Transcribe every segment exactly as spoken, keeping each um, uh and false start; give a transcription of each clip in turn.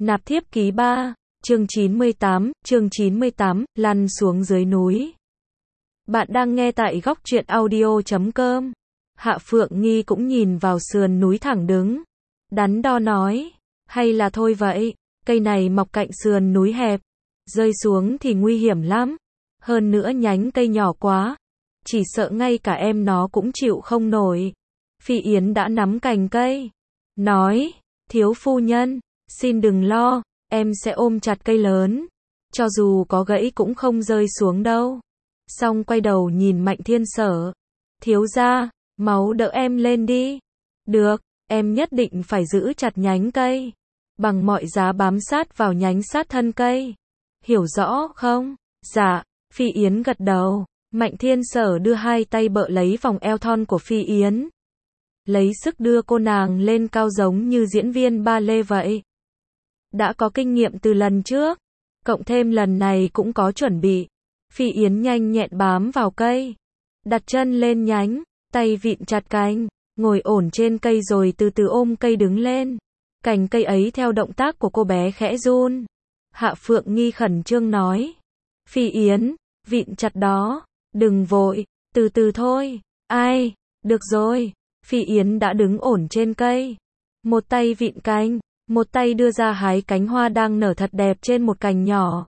Nạp thiếp ký ba, chương chín mươi tám, chương chín mươi tám, lăn xuống dưới núi. Bạn đang nghe tại góc truyện audio chấm com. Hạ Phượng Nghi cũng nhìn vào sườn núi thẳng đứng. Đắn đo nói, hay là thôi vậy, cây này mọc cạnh sườn núi hẹp, rơi xuống thì nguy hiểm lắm. Hơn nữa nhánh cây nhỏ quá, chỉ sợ ngay cả em nó cũng chịu không nổi. Phi Yến đã nắm cành cây, nói, thiếu phu nhân, xin đừng lo, em sẽ ôm chặt cây lớn, cho dù có gãy cũng không rơi xuống đâu. Xong quay đầu nhìn Mạnh Thiên Sở, thiếu gia, máu đỡ em lên đi. Được, em nhất định phải giữ chặt nhánh cây, bằng mọi giá bám sát vào nhánh sát thân cây. Hiểu rõ không? Dạ, Phi Yến gật đầu. Mạnh Thiên Sở đưa hai tay bợ lấy vòng eo thon của Phi Yến, lấy sức đưa cô nàng lên cao giống như diễn viên ba lê vậy. Đã có kinh nghiệm từ lần trước, cộng thêm lần này cũng có chuẩn bị. Phi Yến nhanh nhẹn bám vào cây, đặt chân lên nhánh, tay vịn chặt cành, ngồi ổn trên cây rồi từ từ ôm cây đứng lên. Cành cây ấy theo động tác của cô bé khẽ run. Hạ Phượng Nghi khẩn trương nói, Phi Yến, vịn chặt đó, đừng vội, từ từ thôi. Ai, được rồi. Phi Yến đã đứng ổn trên cây, một tay vịn cành, một tay đưa ra hái cánh hoa đang nở thật đẹp trên một cành nhỏ.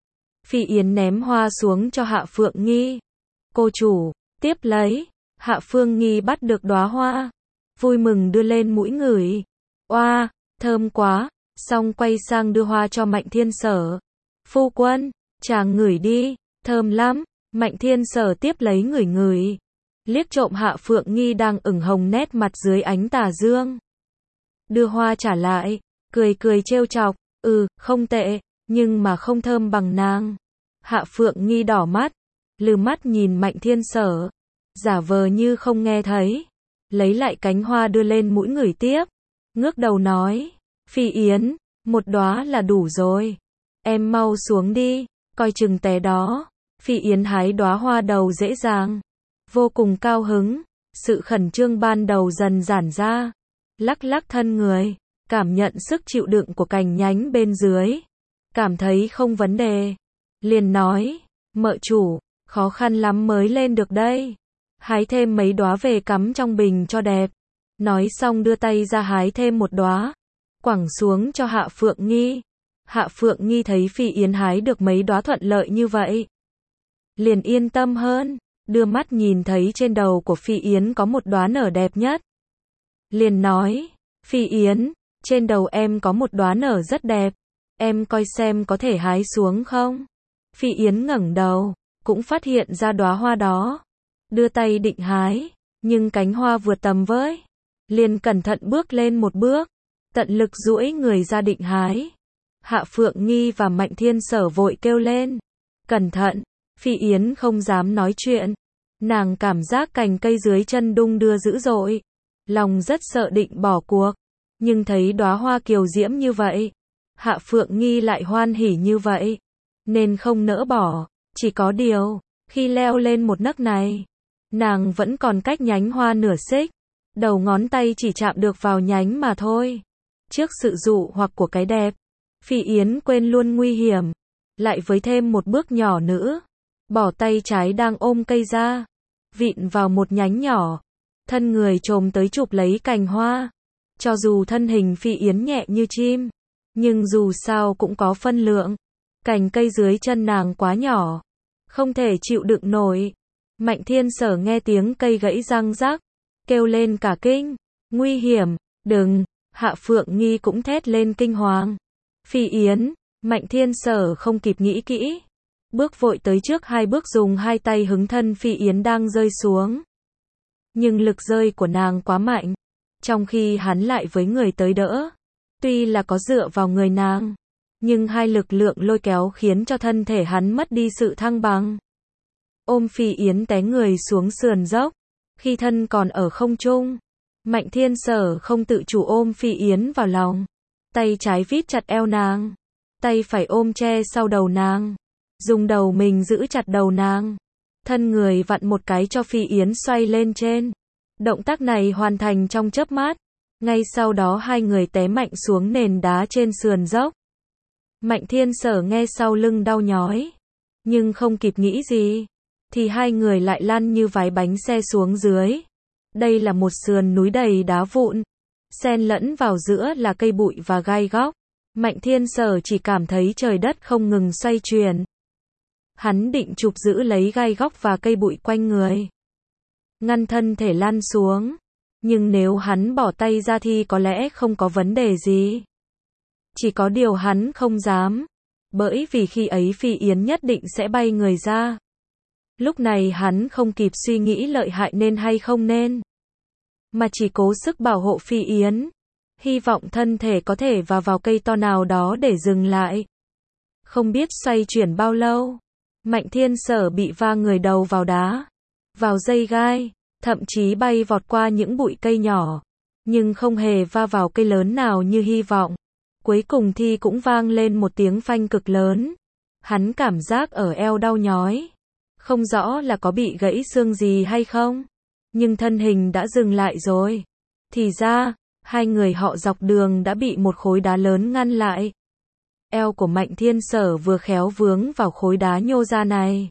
Phi Yến ném hoa xuống cho Hạ Phượng Nghi. Cô chủ, tiếp lấy. Hạ Phượng Nghi bắt được đóa hoa, vui mừng đưa lên mũi ngửi. Oa, thơm quá. Xong quay sang đưa hoa cho Mạnh Thiên Sở. Phu quân, chàng ngửi đi, thơm lắm. Mạnh Thiên Sở tiếp lấy ngửi ngửi, liếc trộm Hạ Phượng Nghi đang ửng hồng nét mặt dưới ánh tà dương. Đưa hoa trả lại, cười cười trêu chọc, ừ, không tệ, nhưng mà không thơm bằng nàng. Hạ Phượng Nghi đỏ mắt, lừ mắt nhìn Mạnh Thiên Sở, giả vờ như không nghe thấy, lấy lại cánh hoa đưa lên mũi ngửi tiếp, ngước đầu nói, Phi Yến, một đóa là đủ rồi, em mau xuống đi, coi chừng té đó. Phi Yến hái đóa hoa đầu dễ dàng, vô cùng cao hứng, sự khẩn trương ban đầu dần giãn ra, lắc lắc thân người, cảm nhận sức chịu đựng của cành nhánh bên dưới, cảm thấy không vấn đề, liền nói, mợ chủ, khó khăn lắm mới lên được đây, hái thêm mấy đóa về cắm trong bình cho đẹp. Nói xong đưa tay ra hái thêm một đóa, quẳng xuống cho Hạ Phượng Nghi. Hạ Phượng Nghi thấy Phi Yến hái được mấy đóa thuận lợi như vậy, liền yên tâm hơn, đưa mắt nhìn thấy trên đầu của Phi Yến có một đóa nở đẹp nhất. Liền nói, Phi Yến, trên đầu em có một đóa nở rất đẹp, em coi xem có thể hái xuống không? Phi Yến ngẩng đầu, cũng phát hiện ra đóa hoa đó, đưa tay định hái, nhưng cánh hoa vượt tầm với, liền cẩn thận bước lên một bước, tận lực duỗi người ra định hái. Hạ Phượng Nghi và Mạnh Thiên Sở vội kêu lên, cẩn thận. Phi Yến không dám nói chuyện, nàng cảm giác cành cây dưới chân đung đưa dữ dội, lòng rất sợ định bỏ cuộc, nhưng thấy đóa hoa kiều diễm như vậy, Hạ Phượng Nghi lại hoan hỉ như vậy, nên không nỡ bỏ. Chỉ có điều, khi leo lên một nấc này, nàng vẫn còn cách nhánh hoa nửa xích, đầu ngón tay chỉ chạm được vào nhánh mà thôi. Trước sự dụ hoặc của cái đẹp, Phi Yến quên luôn nguy hiểm, lại với thêm một bước nhỏ nữa. Bỏ tay trái đang ôm cây ra, vịn vào một nhánh nhỏ, thân người chồm tới chụp lấy cành hoa. Cho dù thân hình Phi Yến nhẹ như chim, nhưng dù sao cũng có phân lượng. Cành cây dưới chân nàng quá nhỏ, không thể chịu đựng nổi. Mạnh Thiên Sở nghe tiếng cây gãy răng rắc, kêu lên cả kinh, nguy hiểm, đừng. Hạ Phượng Nghi cũng thét lên kinh hoàng. Phi Yến, Mạnh Thiên Sở không kịp nghĩ kỹ, bước vội tới trước hai bước dùng hai tay hứng thân Phi Yến đang rơi xuống. Nhưng lực rơi của nàng quá mạnh, trong khi hắn lại với người tới đỡ. Tuy là có dựa vào người nàng, nhưng hai lực lượng lôi kéo khiến cho thân thể hắn mất đi sự thăng bằng. Ôm Phi Yến té người xuống sườn dốc, khi thân còn ở không trung, Mạnh Thiên Sở không tự chủ ôm Phi Yến vào lòng, tay trái vít chặt eo nàng, tay phải ôm che sau đầu nàng, dùng đầu mình giữ chặt đầu nàng, thân người vặn một cái cho Phi Yến xoay lên trên. Động tác này hoàn thành trong chớp mắt, ngay sau đó hai người té mạnh xuống nền đá trên sườn dốc. Mạnh Thiên Sở nghe sau lưng đau nhói, nhưng không kịp nghĩ gì, thì hai người lại lăn như vái bánh xe xuống dưới. Đây là một sườn núi đầy đá vụn, xen lẫn vào giữa là cây bụi và gai góc. Mạnh Thiên Sở chỉ cảm thấy trời đất không ngừng xoay chuyển. Hắn định chụp giữ lấy gai góc và cây bụi quanh người, ngăn thân thể lăn xuống, nhưng nếu hắn bỏ tay ra thì có lẽ không có vấn đề gì. Chỉ có điều hắn không dám, bởi vì khi ấy Phi Yến nhất định sẽ bay người ra. Lúc này hắn không kịp suy nghĩ lợi hại nên hay không nên, mà chỉ cố sức bảo hộ Phi Yến, hy vọng thân thể có thể vào vào cây to nào đó để dừng lại. Không biết xoay chuyển bao lâu, Mạnh Thiên Sở bị va người đầu vào đá, vào dây gai, thậm chí bay vọt qua những bụi cây nhỏ, nhưng không hề va vào cây lớn nào như hy vọng. Cuối cùng thì cũng vang lên một tiếng phanh cực lớn. Hắn cảm giác ở eo đau nhói, không rõ là có bị gãy xương gì hay không, nhưng thân hình đã dừng lại rồi. Thì ra, hai người họ dọc đường đã bị một khối đá lớn ngăn lại. Eo của Mạnh Thiên Sở vừa khéo vướng vào khối đá nhô ra này.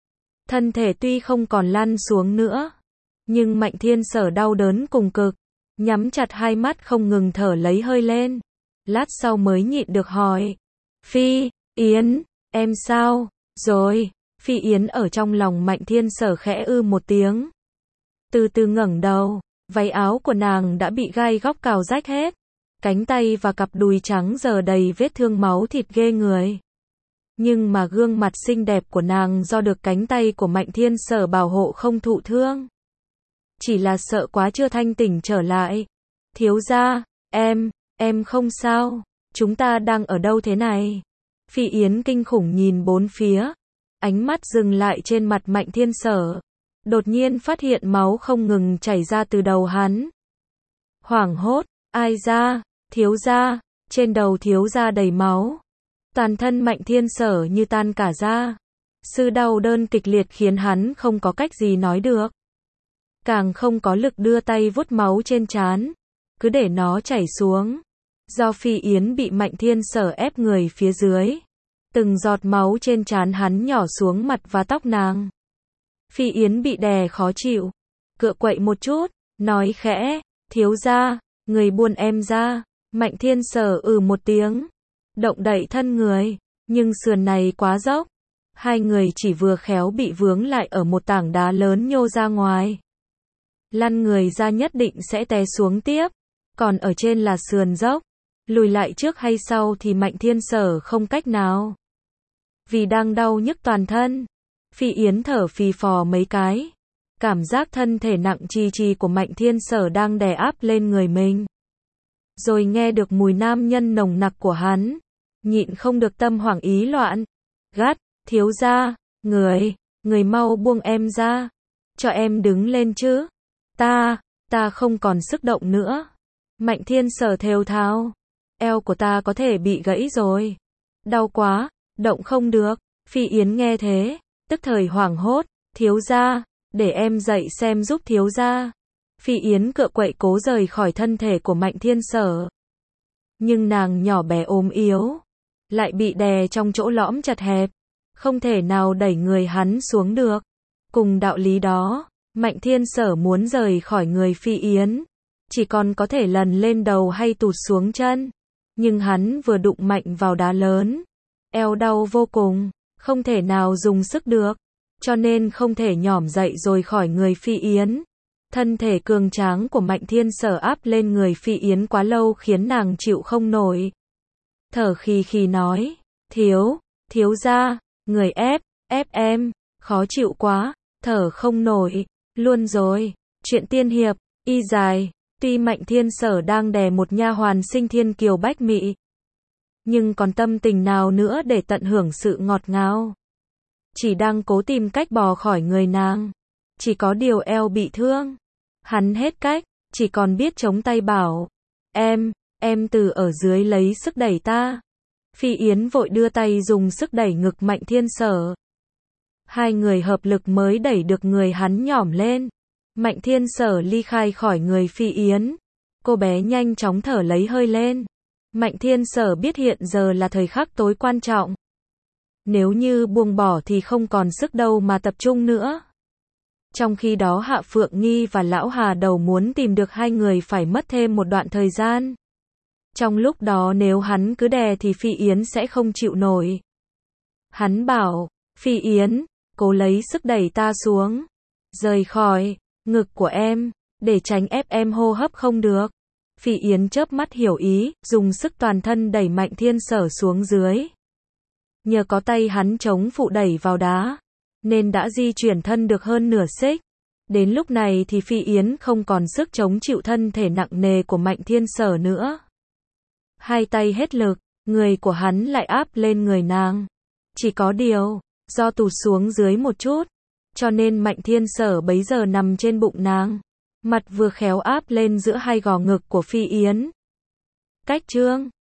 Thân thể tuy không còn lăn xuống nữa, nhưng Mạnh Thiên Sở đau đớn cùng cực, nhắm chặt hai mắt không ngừng thở lấy hơi lên. Lát sau mới nhịn được hỏi, Phi Yến, em sao rồi? Phi Yến ở trong lòng Mạnh Thiên Sở khẽ ư một tiếng, từ từ ngẩng đầu, váy áo của nàng đã bị gai góc cào rách hết, cánh tay và cặp đùi trắng giờ đầy vết thương máu thịt ghê người. Nhưng mà gương mặt xinh đẹp của nàng do được cánh tay của Mạnh Thiên Sở bảo hộ không thụ thương. Chỉ là sợ quá chưa thanh tỉnh trở lại. Thiếu gia, em, em không sao, chúng ta đang ở đâu thế này? Phi Yến kinh khủng nhìn bốn phía, ánh mắt dừng lại trên mặt Mạnh Thiên Sở. Đột nhiên phát hiện máu không ngừng chảy ra từ đầu hắn. Hoảng hốt, ai ra, thiếu gia, trên đầu thiếu gia đầy máu. Toàn thân Mạnh Thiên Sở như tan cả ra. Sự đau đớn kịch liệt khiến hắn không có cách gì nói được. Càng không có lực đưa tay vuốt máu trên trán, cứ để nó chảy xuống. Do Phi Yến bị Mạnh Thiên Sở ép người phía dưới, từng giọt máu trên trán hắn nhỏ xuống mặt và tóc nàng. Phi Yến bị đè khó chịu, cựa quậy một chút, nói khẽ, thiếu gia, người buông em ra. Mạnh Thiên Sở ừ một tiếng, động đậy thân người, nhưng sườn này quá dốc. Hai người chỉ vừa khéo bị vướng lại ở một tảng đá lớn nhô ra ngoài. Lăn người ra nhất định sẽ té xuống tiếp, còn ở trên là sườn dốc. Lùi lại trước hay sau thì Mạnh Thiên Sở không cách nào. Vì đang đau nhức toàn thân, Phi Yến thở phì phò mấy cái. Cảm giác thân thể nặng trì trì của Mạnh Thiên Sở đang đè áp lên người mình. Rồi nghe được mùi nam nhân nồng nặc của hắn, nhịn không được tâm hoảng ý loạn. Gắt, thiếu gia, người, người mau buông em ra, cho em đứng lên chứ. Ta, ta không còn sức động nữa. Mạnh Thiên Sở thều thào, eo của ta có thể bị gãy rồi. Đau quá, động không được. Phi Yến nghe thế, tức thời hoảng hốt, thiếu gia, để em dậy xem giúp thiếu gia. Phi Yến cựa quậy cố rời khỏi thân thể của Mạnh Thiên Sở. Nhưng nàng nhỏ bé ốm yếu, lại bị đè trong chỗ lõm chặt hẹp, không thể nào đẩy người hắn xuống được. Cùng đạo lý đó, Mạnh Thiên Sở muốn rời khỏi người Phi Yến, chỉ còn có thể lần lên đầu hay tụt xuống chân. Nhưng hắn vừa đụng mạnh vào đá lớn, eo đau vô cùng, không thể nào dùng sức được, cho nên không thể nhỏm dậy rồi khỏi người Phi Yến. Thân thể cường tráng của Mạnh Thiên Sở áp lên người Phi Yến quá lâu khiến nàng chịu không nổi. Thở khì khì nói, thiếu, thiếu gia, người ép, ép em, khó chịu quá, thở không nổi, luôn rồi. Chuyện tiên hiệp, y dài, tuy Mạnh Thiên Sở đang đè một nha hoàn sinh thiên kiều bách mị, nhưng còn tâm tình nào nữa để tận hưởng sự ngọt ngào. Chỉ đang cố tìm cách bò khỏi người nàng. Chỉ có điều eo bị thương. Hắn hết cách, chỉ còn biết chống tay bảo, em, em từ ở dưới lấy sức đẩy ta. Phi Yến vội đưa tay dùng sức đẩy ngực Mạnh Thiên Sở. Hai người hợp lực mới đẩy được người hắn nhỏm lên. Mạnh Thiên Sở ly khai khỏi người Phi Yến. Cô bé nhanh chóng thở lấy hơi lên. Mạnh Thiên Sở biết hiện giờ là thời khắc tối quan trọng. Nếu như buông bỏ thì không còn sức đâu mà tập trung nữa. Trong khi đó Hạ Phượng Nghi và Lão Hà Đầu muốn tìm được hai người phải mất thêm một đoạn thời gian. Trong lúc đó nếu hắn cứ đè thì Phi Yến sẽ không chịu nổi. Hắn bảo, Phi Yến, cố lấy sức đẩy ta xuống. Rời khỏi ngực của em, để tránh ép em hô hấp không được. Phi Yến chớp mắt hiểu ý, dùng sức toàn thân đẩy Mạnh Thiên Sở xuống dưới. Nhờ có tay hắn chống phụ đẩy vào đá, nên đã di chuyển thân được hơn nửa xích. Đến lúc này thì Phi Yến không còn sức chống chịu thân thể nặng nề của Mạnh Thiên Sở nữa. Hai tay hết lực, người của hắn lại áp lên người nàng. Chỉ có điều, do tụt xuống dưới một chút, cho nên Mạnh Thiên Sở bấy giờ nằm trên bụng nàng. Mặt vừa khéo áp lên giữa hai gò ngực của Phi Yến. Cách chương